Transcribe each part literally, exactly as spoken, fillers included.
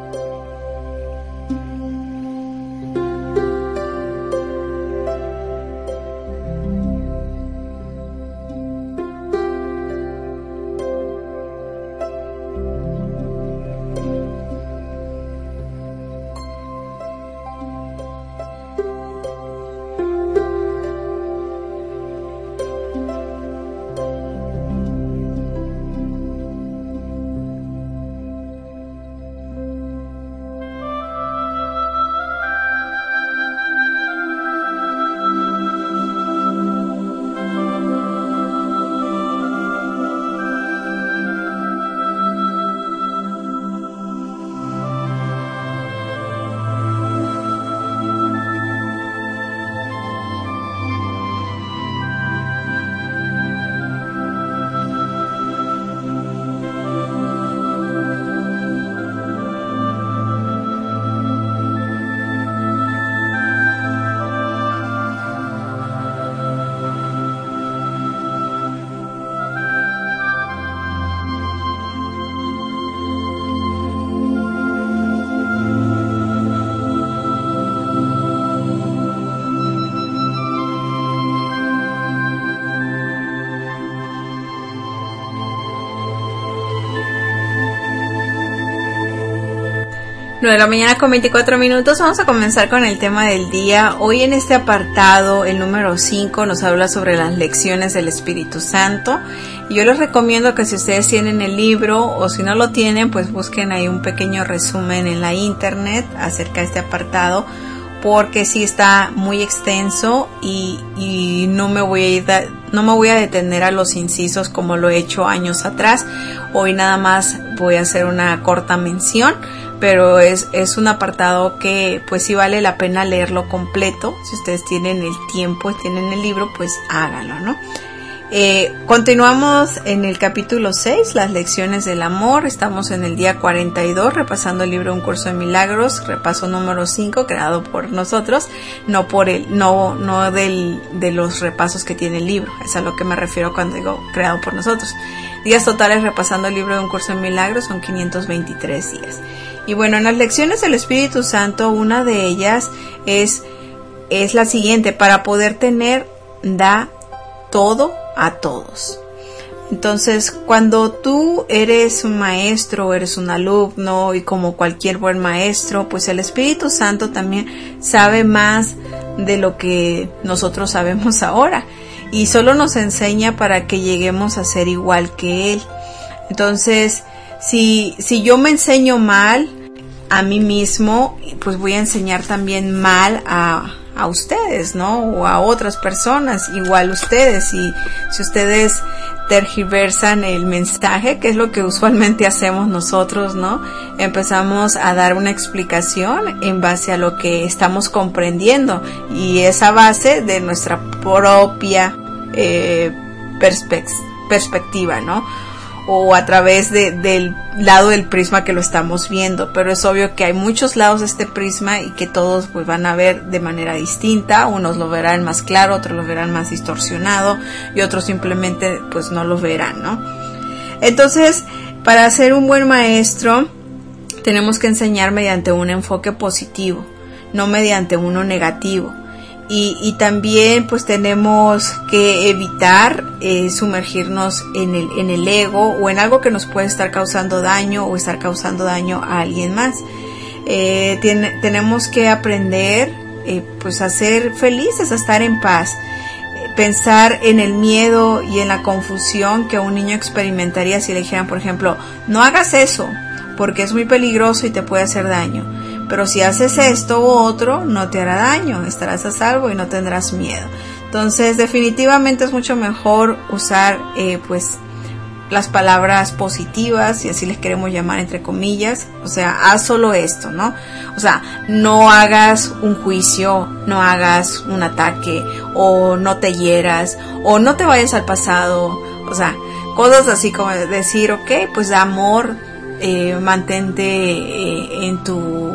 nueve de la mañana con veinticuatro minutos. Vamos a comenzar con el tema del día. Hoy en este apartado, el número cinco, nos habla sobre las lecciones del Espíritu Santo. Y yo les recomiendo que si ustedes tienen el libro o si no lo tienen, pues busquen ahí un pequeño resumen en la internet acerca de este apartado, porque sí está muy extenso y, y no me voy a ir da, no me voy a detener a los incisos como lo he hecho años atrás. Hoy nada más voy a hacer una corta mención, pero es, es un apartado que pues sí vale la pena leerlo completo. Si ustedes tienen el tiempo y tienen el libro, pues háganlo, ¿no? Eh, continuamos en el capítulo seis, las lecciones del amor. Estamos en el día cuarenta y dos, repasando el libro Un Curso de Milagros, repaso número cinco, creado por nosotros, no por el, no, no del, de los repasos que tiene el libro. Es a lo que me refiero cuando digo creado por nosotros. Días totales repasando el libro de Un Curso de Milagros son quinientos veintitrés días. Y bueno, en las lecciones del Espíritu Santo, una de ellas es, es la siguiente: para poder tener, da todo a todos. Entonces, cuando tú eres un maestro, eres un alumno, y como cualquier buen maestro, pues el Espíritu Santo también sabe más de lo que nosotros sabemos ahora, y solo nos enseña para que lleguemos a ser igual que Él. Entonces, si, si yo me enseño mal a mí mismo, pues voy a enseñar también mal a a ustedes, ¿no? O a otras personas, igual ustedes. Y si ustedes tergiversan el mensaje, que es lo que usualmente hacemos nosotros, ¿no? Empezamos a dar una explicación en base a lo que estamos comprendiendo, y esa base de nuestra propia eh, perspe- perspectiva, ¿no? O a través de, del lado del prisma que lo estamos viendo. Pero es obvio que hay muchos lados de este prisma y que todos pues van a ver de manera distinta. Unos lo verán más claro, otros lo verán más distorsionado, y otros simplemente pues no lo verán, ¿no? Entonces, para ser un buen maestro, tenemos que enseñar mediante un enfoque positivo, no mediante uno negativo. Y, y también pues tenemos que evitar eh, sumergirnos en el, en el ego o en algo que nos puede estar causando daño o estar causando daño a alguien más. Eh, tiene, tenemos que aprender eh, pues a ser felices, a estar en paz. Eh, pensar en el miedo y en la confusión que un niño experimentaría si le dijeran, por ejemplo, no hagas eso porque es muy peligroso y te puede hacer daño. Pero si haces esto u otro, no te hará daño, estarás a salvo y no tendrás miedo. Entonces, definitivamente es mucho mejor usar, eh, pues, las palabras positivas, si así les queremos llamar entre comillas. O sea, haz solo esto, ¿no? O sea, no hagas un juicio, no hagas un ataque, o no te hieras, o no te vayas al pasado. O sea, cosas así como decir, ok, pues da amor, eh, mantente eh, en tu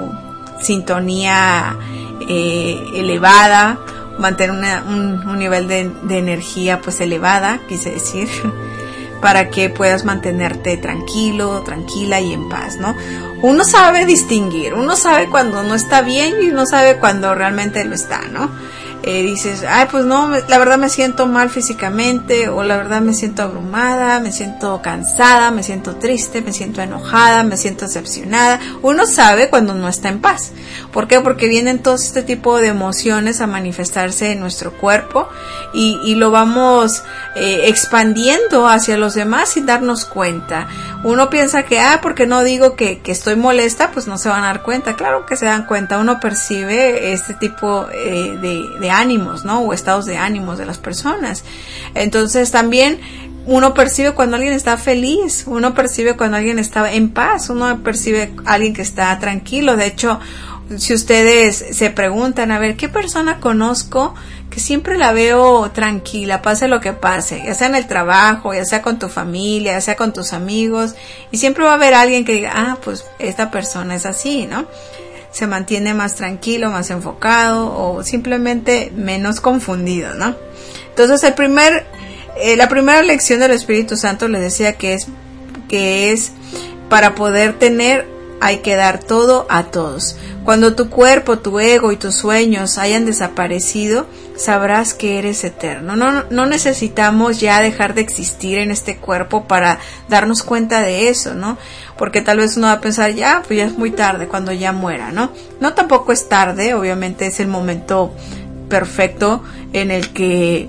sintonía eh, elevada, mantener una, un, un nivel de, de energía pues elevada, quise decir, para que puedas mantenerte tranquilo, tranquila y en paz, ¿no? Uno sabe distinguir, uno sabe cuando no está bien y uno sabe cuando realmente lo está, ¿no? Eh, dices, ay, pues no, la verdad me siento mal físicamente, o la verdad me siento abrumada, me siento cansada, me siento triste, me siento enojada, me siento decepcionada. Uno sabe cuando no está en paz. ¿Por qué? Porque vienen todo este tipo de emociones a manifestarse en nuestro cuerpo y, y lo vamos eh, expandiendo hacia los demás sin darnos cuenta. Uno piensa que, ah, porque no digo que, que estoy molesta, pues no se van a dar cuenta. Claro que se dan cuenta, uno percibe este tipo eh, de, de ánimos, ¿no? O estados de ánimos de las personas. Entonces también uno percibe cuando alguien está feliz, uno percibe cuando alguien está en paz, uno percibe a alguien que está tranquilo. De hecho, si ustedes se preguntan, a ver, ¿qué persona conozco que siempre la veo tranquila, pase lo que pase, ya sea en el trabajo, ya sea con tu familia, ya sea con tus amigos, y siempre va a haber alguien que diga, ah, pues esta persona es así, ¿no? Se mantiene más tranquilo, más enfocado o simplemente menos confundido, ¿no? Entonces el primer, eh, la primera lección del Espíritu Santo les decía que es, que es para poder tener hay que dar todo a todos. Cuando tu cuerpo, tu ego y tus sueños hayan desaparecido, sabrás que eres eterno. No, no necesitamos ya dejar de existir en este cuerpo para darnos cuenta de eso, ¿no? Porque tal vez uno va a pensar, ya, pues ya es muy tarde cuando ya muera, ¿no? No, tampoco es tarde, obviamente es el momento perfecto en el que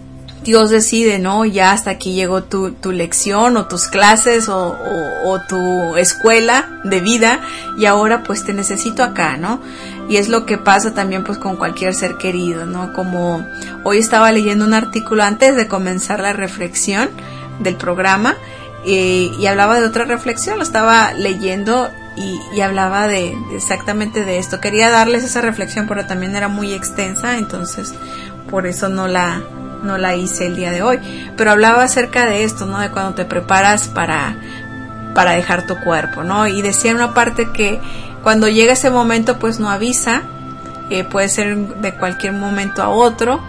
Dios decide, ¿no? Ya hasta aquí llegó tu, tu lección o tus clases o, o, o tu escuela de vida y ahora pues te necesito acá, ¿no? Y es lo que pasa también pues con cualquier ser querido, ¿no? Como hoy estaba leyendo un artículo antes de comenzar la reflexión del programa y, y hablaba de otra reflexión, lo estaba leyendo y, y hablaba de, de exactamente de esto. Quería darles esa reflexión pero también era muy extensa, entonces por eso no la... no la hice el día de hoy, pero hablaba acerca de esto, ¿no? De cuando te preparas para, para dejar tu cuerpo, ¿no? Y decía en una parte que cuando llega ese momento, pues no avisa, eh, puede ser de cualquier momento a otro,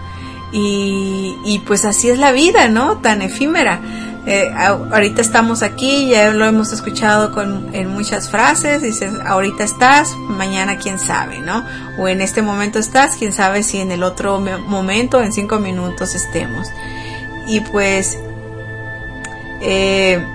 y, y pues así es la vida, ¿no? Tan efímera. Eh, ahorita estamos aquí, ya lo hemos escuchado con, en muchas frases, dices, ahorita estás, mañana quién sabe, ¿no? O en este momento estás, quién sabe si en el otro momento, en cinco minutos estemos. Y pues, eh,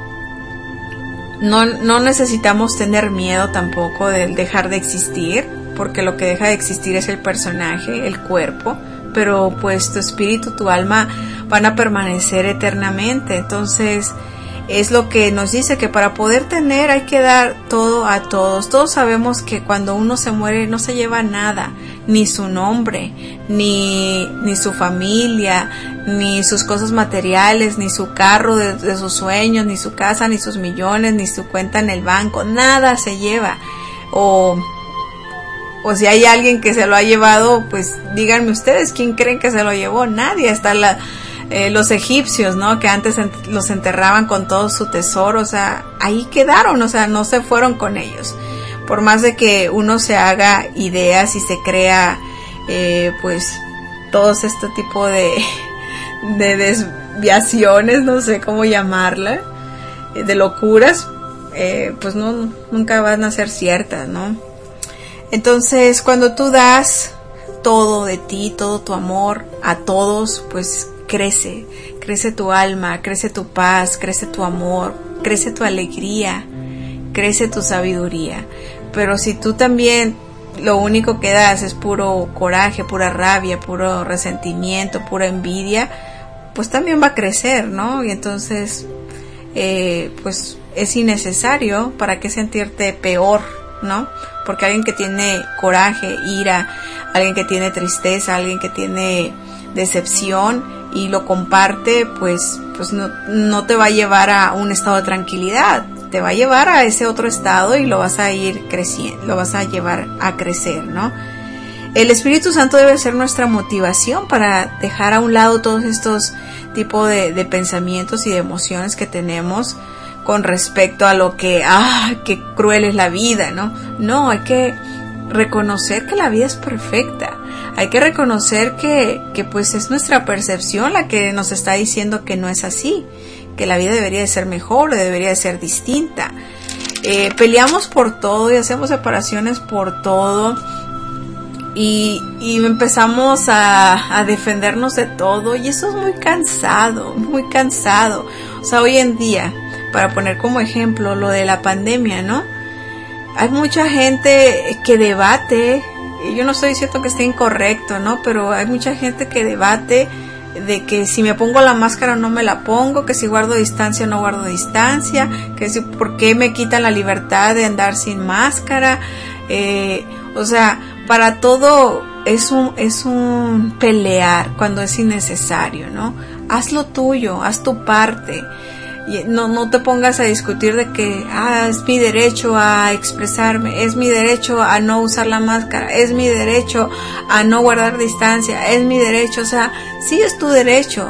no, no necesitamos tener miedo tampoco de dejar de existir, porque lo que deja de existir es el personaje, el cuerpo, pero pues tu espíritu, tu alma van a permanecer eternamente. Entonces es lo que nos dice que para poder tener hay que dar todo a todos. Todos sabemos que cuando uno se muere no se lleva nada, ni su nombre, ni, ni su familia, ni sus cosas materiales, ni su carro de, de sus sueños, ni su casa, ni sus millones, ni su cuenta en el banco, nada se lleva. O O si hay alguien que se lo ha llevado, pues díganme ustedes, ¿quién creen que se lo llevó? Nadie. Hasta la, eh, los egipcios, ¿no? Que antes ent- los enterraban con todo su tesoro, o sea, ahí quedaron, o sea, no se fueron con ellos. Por más de que uno se haga ideas y se crea, eh, pues, todos este tipo de, de desviaciones, no sé cómo llamarla, de locuras, eh, pues no, nunca van a ser ciertas, ¿no? Entonces, cuando tú das todo de ti, todo tu amor a todos, pues crece, crece tu alma, crece tu paz, crece tu amor, crece tu alegría, crece tu sabiduría. Pero si tú también lo único que das es puro coraje, pura rabia, puro resentimiento, pura envidia, pues también va a crecer, ¿no? Y entonces, eh, pues es innecesario. ¿Para qué sentirte peor, no? Porque alguien que tiene coraje, ira, alguien que tiene tristeza, alguien que tiene decepción y lo comparte, pues, pues no, no te va a llevar a un estado de tranquilidad, te va a llevar a ese otro estado y lo vas a ir creciendo, lo vas a llevar a crecer, ¿no? El Espíritu Santo debe ser nuestra motivación para dejar a un lado todos estos tipos de, de pensamientos y de emociones que tenemos con respecto a lo que, ah, qué cruel es la vida, ¿no? No, hay que reconocer que la vida es perfecta. Hay que reconocer que, que pues es nuestra percepción la que nos está diciendo que no es así, que la vida debería de ser mejor, debería de ser distinta. Eh, peleamos por todo y hacemos separaciones por todo. Y, y empezamos a, a defendernos de todo, y eso es muy cansado, muy cansado. O sea, hoy en día, para poner como ejemplo lo de la pandemia, ¿no? Hay mucha gente que debate, y yo no estoy diciendo que esté incorrecto, ¿no? Pero hay mucha gente que debate de que si me pongo la máscara no me la pongo, que si guardo distancia no guardo distancia, que si por qué me quitan la libertad de andar sin máscara, eh, o sea, para todo es un, es un pelear cuando es innecesario, ¿no? Haz lo tuyo, haz tu parte. Y no, no te pongas a discutir de que, ah, es mi derecho a expresarme, es mi derecho a no usar la máscara, es mi derecho a no guardar distancia, es mi derecho, o sea, sí es tu derecho,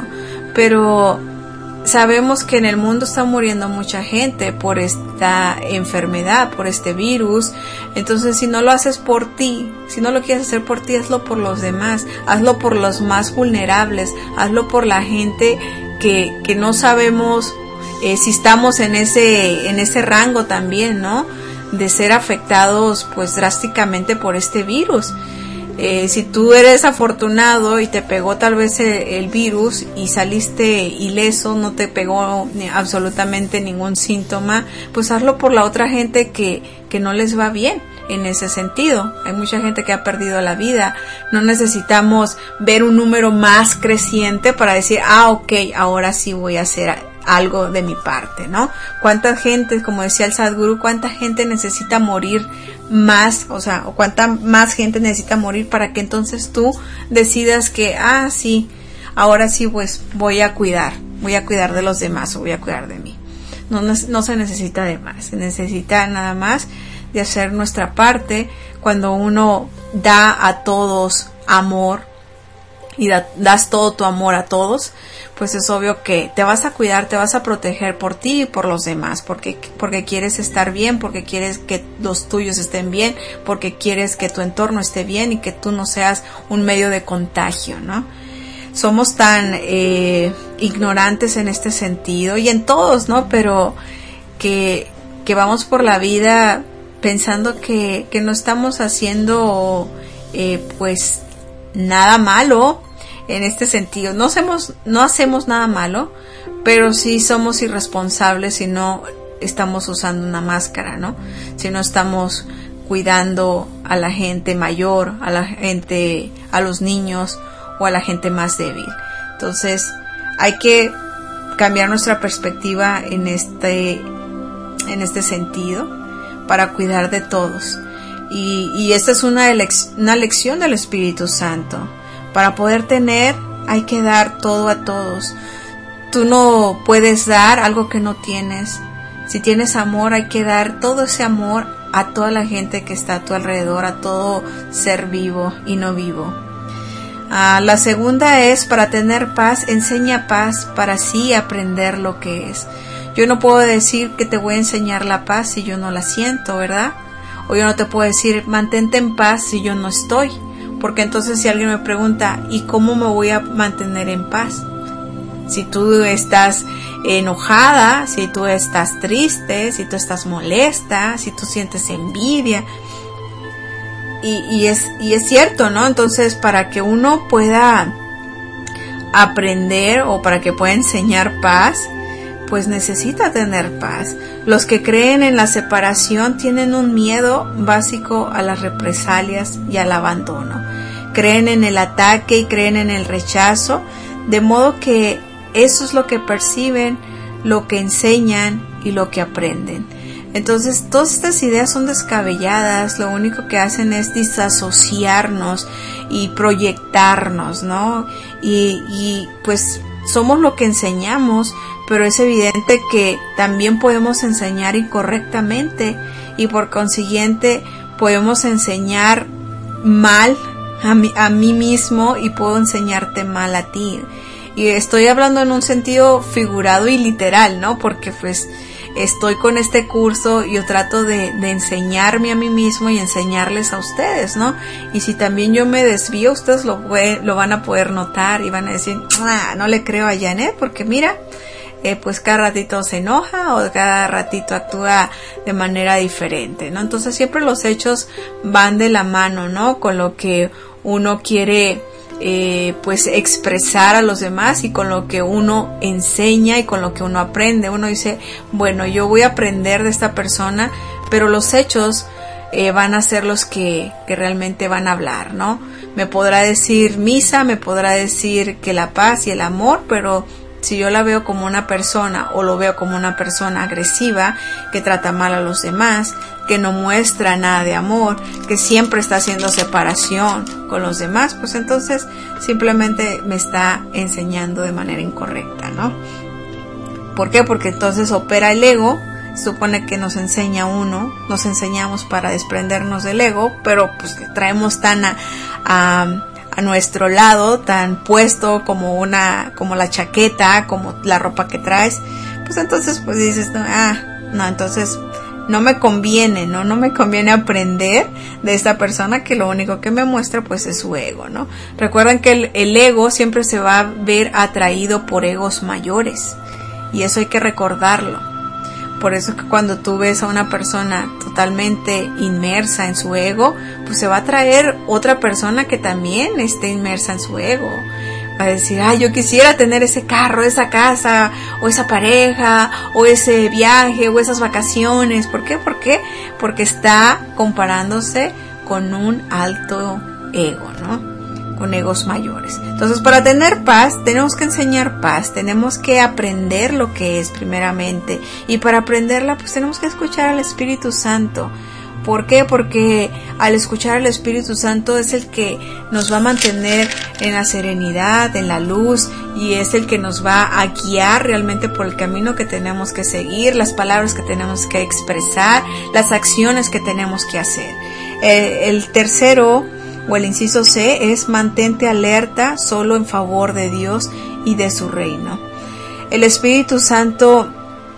pero sabemos que en el mundo está muriendo mucha gente por esta enfermedad, por este virus. Entonces, si no lo haces por ti, si no lo quieres hacer por ti, hazlo por los demás, hazlo por los más vulnerables, hazlo por la gente que, que no sabemos eh, si estamos en ese, en ese rango también, ¿no? De ser afectados pues drásticamente por este virus. Eh, si tú eres afortunado y te pegó tal vez el, el virus y saliste ileso, no te pegó ni, absolutamente ningún síntoma, pues hazlo por la otra gente que, que no les va bien en ese sentido. Hay mucha gente que ha perdido la vida. No necesitamos ver un número más creciente para decir, ah, ok, ahora sí voy a hacer algo de mi parte, ¿no? ¿Cuánta gente, como decía el Sadhguru, cuánta gente necesita morir más, o sea, o cuánta más gente necesita morir para que entonces tú decidas que, ah, sí, ahora sí, pues voy a cuidar, voy a cuidar de los demás o voy a cuidar de mí? No, no, no se necesita de más, se necesita nada más de hacer nuestra parte. Cuando uno da a todos amor y da, das todo tu amor a todos, pues es obvio que te vas a cuidar, te vas a proteger por ti y por los demás, porque, porque quieres estar bien, porque quieres que los tuyos estén bien, porque quieres que tu entorno esté bien y que tú no seas un medio de contagio, ¿no? Somos tan eh, ignorantes en este sentido y en todos, ¿no? Pero que, que vamos por la vida pensando que, que no estamos haciendo eh, pues nada malo. En este sentido, no hacemos, no hacemos nada malo, pero sí somos irresponsables si no estamos usando una máscara, ¿no? Si no estamos cuidando a la gente mayor, a la gente, a los niños o a la gente más débil. Entonces, hay que cambiar nuestra perspectiva en este, en este sentido para cuidar de todos. Y, y esta es una, elec- una lección del Espíritu Santo. Para poder tener, hay que dar todo a todos. Tú no puedes dar algo que no tienes. Si tienes amor, hay que dar todo ese amor a toda la gente que está a tu alrededor, a todo ser vivo y no vivo. Ah, la segunda es, para tener paz, enseña paz para así aprender lo que es. Yo no puedo decir que te voy a enseñar la paz si yo no la siento, ¿verdad? O yo no te puedo decir, mantente en paz si yo no estoy. Porque entonces si alguien me pregunta, ¿y cómo me voy a mantener en paz? Si tú estás enojada, si tú estás triste, si tú estás molesta, si tú sientes envidia. Y, y, es, y es cierto, ¿no? Entonces, para que uno pueda aprender o para que pueda enseñar paz, pues necesita tener paz. Los que creen en la separación tienen un miedo básico a las represalias y al abandono. Creen en el ataque y creen en el rechazo, de modo que eso es lo que perciben, lo que enseñan y lo que aprenden. Entonces, todas estas ideas son descabelladas, lo único que hacen es disasociarnos y proyectarnos, ¿no? Y, y pues somos lo que enseñamos, pero es evidente que también podemos enseñar incorrectamente y por consiguiente podemos enseñar mal a mí, a mí mismo y puedo enseñarte mal a ti. Y estoy hablando en un sentido figurado y literal, ¿no? Porque pues estoy con este curso y yo trato de, de enseñarme a mí mismo y enseñarles a ustedes, ¿no? Y si también yo me desvío, ustedes lo, lo van a poder notar y van a decir, ah, no le creo a Janet porque mira, eh, pues cada ratito se enoja o cada ratito actúa de manera diferente, ¿no? Entonces siempre los hechos van de la mano, ¿no? Con lo que uno quiere eh, pues expresar a los demás y con lo que uno enseña y con lo que uno aprende. Uno dice, bueno, yo voy a aprender de esta persona, pero los hechos eh, van a ser los que, que realmente van a hablar, ¿no? Me podrá decir misa, me podrá decir que la paz y el amor, pero si yo la veo como una persona o lo veo como una persona agresiva, que trata mal a los demás, que no muestra nada de amor, que siempre está haciendo separación con los demás, pues entonces simplemente me está enseñando de manera incorrecta, ¿no? ¿Por qué? Porque entonces opera el ego. Supone que nos enseña uno, nos enseñamos para desprendernos del ego, pero pues traemos tan a, a a nuestro lado, tan puesto como una, como la chaqueta, como la ropa que traes, pues entonces pues dices, no, ah, no, entonces no me conviene, no, no me conviene aprender de esta persona que lo único que me muestra pues es su ego, ¿no? Recuerden que el, el ego siempre se va a ver atraído por egos mayores, y eso hay que recordarlo. Por eso es que cuando tú ves a una persona totalmente inmersa en su ego, pues se va a traer otra persona que también esté inmersa en su ego. Va a decir, ay, yo quisiera tener ese carro, esa casa, o esa pareja, o ese viaje, o esas vacaciones. ¿Por qué? ¿Por qué? Porque está comparándose con un alto ego, ¿no? Con egos mayores. Entonces, para tener paz, tenemos que enseñar paz, tenemos que aprender lo que es primeramente, y para aprenderla, pues tenemos que escuchar al Espíritu Santo. ¿Por qué? Porque al escuchar al Espíritu Santo es el que nos va a mantener en la serenidad, en la luz, y es el que nos va a guiar realmente por el camino que tenemos que seguir, las palabras que tenemos que expresar, las acciones que tenemos que hacer. Eh, el tercero, o el inciso C, es mantente alerta solo en favor de Dios y de su reino. El Espíritu Santo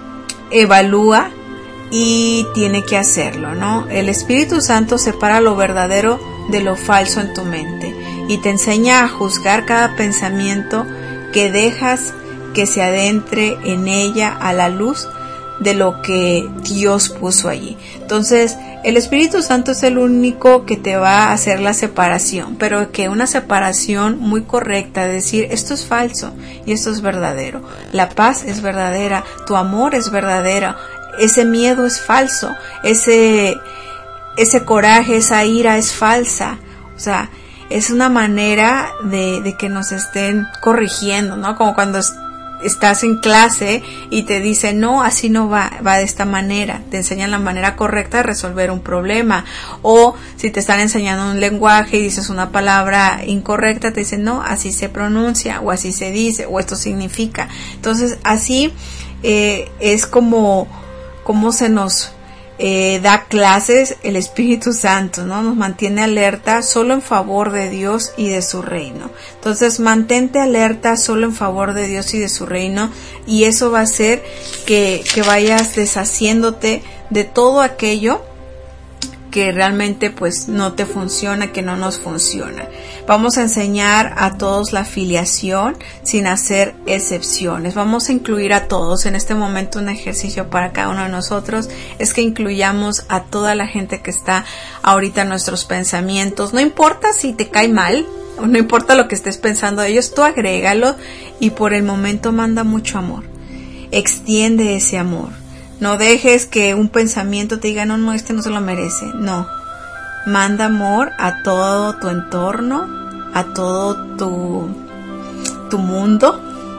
evalúa y tiene que hacerlo, ¿no? El Espíritu Santo separa lo verdadero de lo falso en tu mente y te enseña a juzgar cada pensamiento que dejas que se adentre en ella a la luz de lo que Dios puso allí. Entonces, el Espíritu Santo es el único que te va a hacer la separación, pero que una separación muy correcta, de decir, esto es falso y esto es verdadero. La paz es verdadera, tu amor es verdadero, ese miedo es falso, ese, ese coraje, esa ira es falsa. O sea, es una manera de, de que nos estén corrigiendo, ¿no? Como cuando estás en clase y te dicen, no, así no va, va de esta manera. Te enseñan la manera correcta de resolver un problema. O si te están enseñando un lenguaje y dices una palabra incorrecta, te dicen, no, así se pronuncia, o así se dice, o esto significa. Entonces, así eh, es como, como se nos Eh, da clases el Espíritu Santo, ¿no? Nos mantiene alerta solo en favor de Dios y de su reino. Entonces, mantente alerta solo en favor de Dios y de su reino, y eso va a hacer que, que vayas deshaciéndote de todo aquello que realmente pues no te funciona, que no nos funciona. Vamos a enseñar a todos la filiación sin hacer excepciones. Vamos a incluir a todos. En este momento un ejercicio para cada uno de nosotros es que incluyamos a toda la gente que está ahorita en nuestros pensamientos. No importa si te cae mal, o no importa lo que estés pensando de ellos, tú agrégalo y por el momento manda mucho amor. Extiende ese amor. No dejes que un pensamiento te diga, no, no, este no se lo merece. No. Manda amor a todo tu entorno, a todo tu, tu mundo.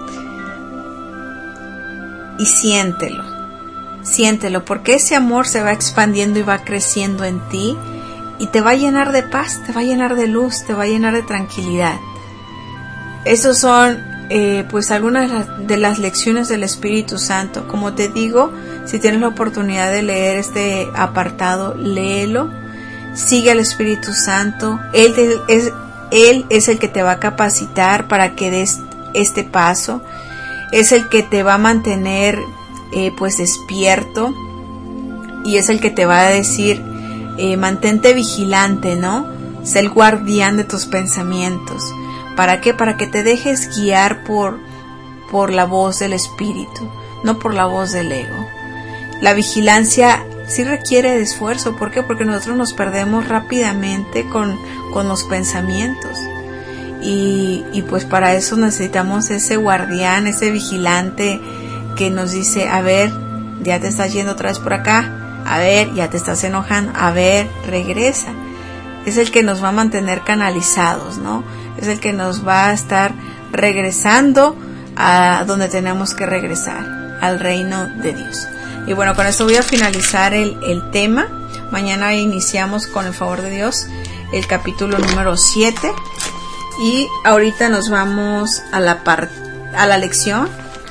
Y siéntelo. Siéntelo, porque ese amor se va expandiendo y va creciendo en ti. Y te va a llenar de paz, te va a llenar de luz, te va a llenar de tranquilidad. Esos son Eh, pues algunas de las, de las lecciones del Espíritu Santo. Como te digo, si tienes la oportunidad de leer este apartado, léelo, sigue al Espíritu Santo. Él es, él es el que te va a capacitar para que des este paso, es el que te va a mantener eh, pues despierto, y es el que te va a decir, eh, mantente vigilante, ¿no? Sé el guardián de tus pensamientos. ¿Para qué? Para que te dejes guiar por, por la voz del Espíritu. no por la voz del ego. La vigilancia sí requiere de esfuerzo. ¿Por qué? Porque nosotros nos perdemos rápidamente con, con los pensamientos. Y, y pues para eso necesitamos ese guardián, ese vigilante que nos dice, a ver, ya te estás yendo otra vez por acá, a ver, ya te estás enojando, a ver, regresa. Es el que nos va a mantener canalizados, ¿no? Es el que nos va a estar regresando a donde tenemos que regresar, al reino de Dios. Y bueno, con esto voy a finalizar el, el tema. Mañana iniciamos, con el favor de Dios, el capítulo número siete. Y ahorita nos vamos a la, part, a la lección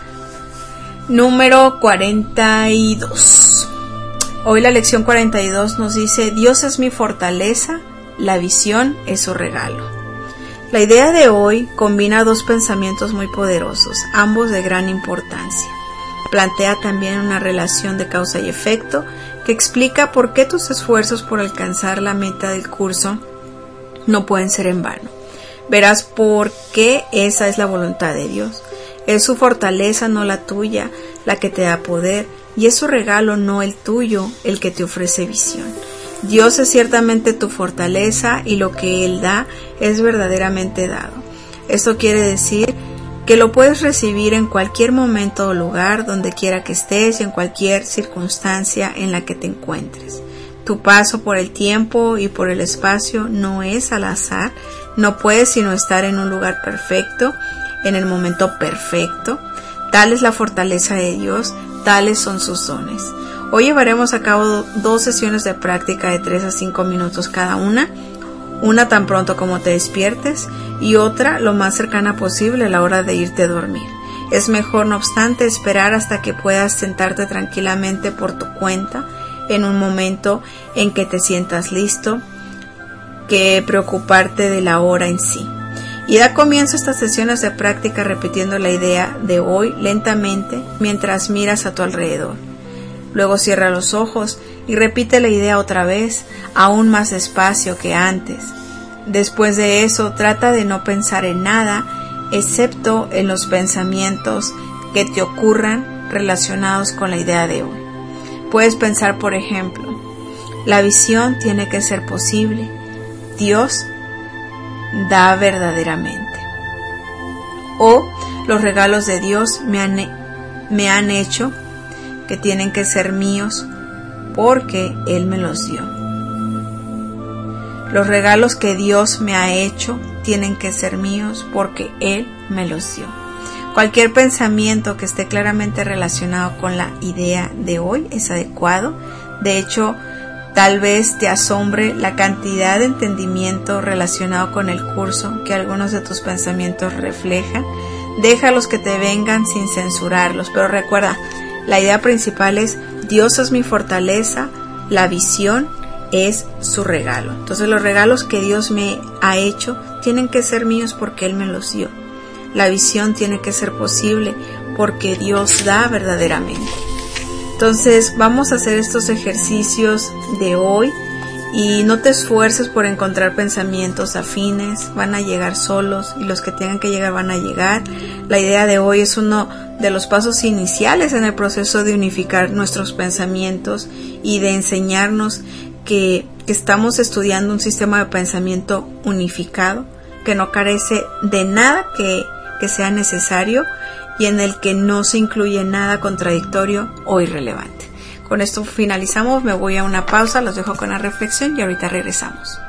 número cuarenta y dos. Hoy la lección cuarenta y dos nos dice: Dios es mi fortaleza, la visión es su regalo. La idea de hoy combina dos pensamientos muy poderosos, ambos de gran importancia. Plantea también una relación de causa y efecto que explica por qué tus esfuerzos por alcanzar la meta del curso no pueden ser en vano. Verás por qué esa es la voluntad de Dios. Es su fortaleza, no la tuya, la que te da poder, y es su regalo, no el tuyo, el que te ofrece visión. Dios es ciertamente tu fortaleza y lo que Él da es verdaderamente dado. Esto quiere decir que lo puedes recibir en cualquier momento o lugar, donde quiera que estés y en cualquier circunstancia en la que te encuentres. Tu paso por el tiempo y por el espacio no es al azar. No puedes sino estar en un lugar perfecto, en el momento perfecto. Tal es la fortaleza de Dios, tales son sus dones. Hoy llevaremos a cabo dos sesiones de práctica de tres a cinco minutos cada una, una tan pronto como te despiertes y otra lo más cercana posible a la hora de irte a dormir. Es mejor, no obstante, esperar hasta que puedas sentarte tranquilamente por tu cuenta en un momento en que te sientas listo, que preocuparte de la hora en sí. Y da comienzo a estas sesiones de práctica repitiendo la idea de hoy lentamente mientras miras a tu alrededor. Luego cierra los ojos y repite la idea otra vez, aún más despacio que antes. Después de eso, trata de no pensar en nada, excepto en los pensamientos que te ocurran relacionados con la idea de hoy. Puedes pensar, por ejemplo, la visión tiene que ser posible. Dios da verdaderamente. O los regalos de Dios me han, me han hecho que tienen que ser míos porque Él me los dio. Los regalos que Dios me ha hecho tienen que ser míos porque Él me los dio. Cualquier pensamiento que esté claramente relacionado con la idea de hoy es adecuado. De hecho, tal vez te asombre la cantidad de entendimiento relacionado con el curso que algunos de tus pensamientos reflejan. Déjalos que te vengan sin censurarlos, pero recuerda, la idea principal es: Dios es mi fortaleza, la visión es su regalo. Entonces los regalos que Dios me ha hecho tienen que ser míos porque Él me los dio. La visión tiene que ser posible porque Dios da verdaderamente. Entonces vamos a hacer estos ejercicios de hoy y no te esfuerces por encontrar pensamientos afines, van a llegar solos y los que tengan que llegar van a llegar. La idea de hoy es uno de los pasos iniciales en el proceso de unificar nuestros pensamientos y de enseñarnos que, que estamos estudiando un sistema de pensamiento unificado, que no carece de nada que, que sea necesario y en el que no se incluye nada contradictorio o irrelevante. Con esto finalizamos, me voy a una pausa, los dejo con la reflexión y ahorita regresamos.